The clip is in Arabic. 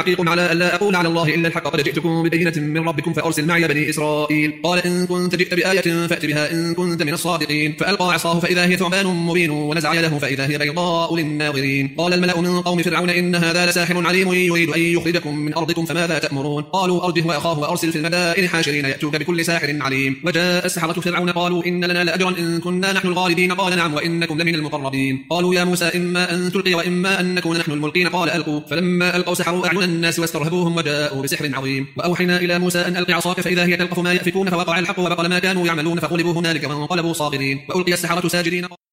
حقيق على ألا أقول على الله إلا الحق، قد جئتكم ببينة من ربكم فأرسل معي بني إسرائيل. قال إن كنت جئت بآية فأت بها إن كنت من الصادقين. فألقى عصاه فإذا هي ثعبان مبين ونزع يده فإذا هي بيضاء للناظرين. قال الملأ من قوم فرعون إن هذا لساحر عليم يريد أن يخرجكم من أرضكم فماذا تأمرون؟ قالوا أرجه وأخاه وأرسل في المدائن حاشرين يأتوك بكل ساحر عليم. وجاء السحرة فرعون قالوا إن لنا لأجرا إن كنا نحن الغالبين. قال نعم وإنكم لمن المقربين. قالوا يا موسى إما أن تلقي وإما أن نكون نحن الملقين. قال ألقوا. فلما ألقوا سحروا أعين الناس واسترهبوهم وجاءوا بسحر عظيم. وأوحينا إلى موسى أن ألقي عصاك فإذا هي تلقف ما يأفكون فوقع الحق وبطل ما كانوا يعملون فغلبوا هنالك وانقلبوا صاغرين. وألقي السحرة ساجدين.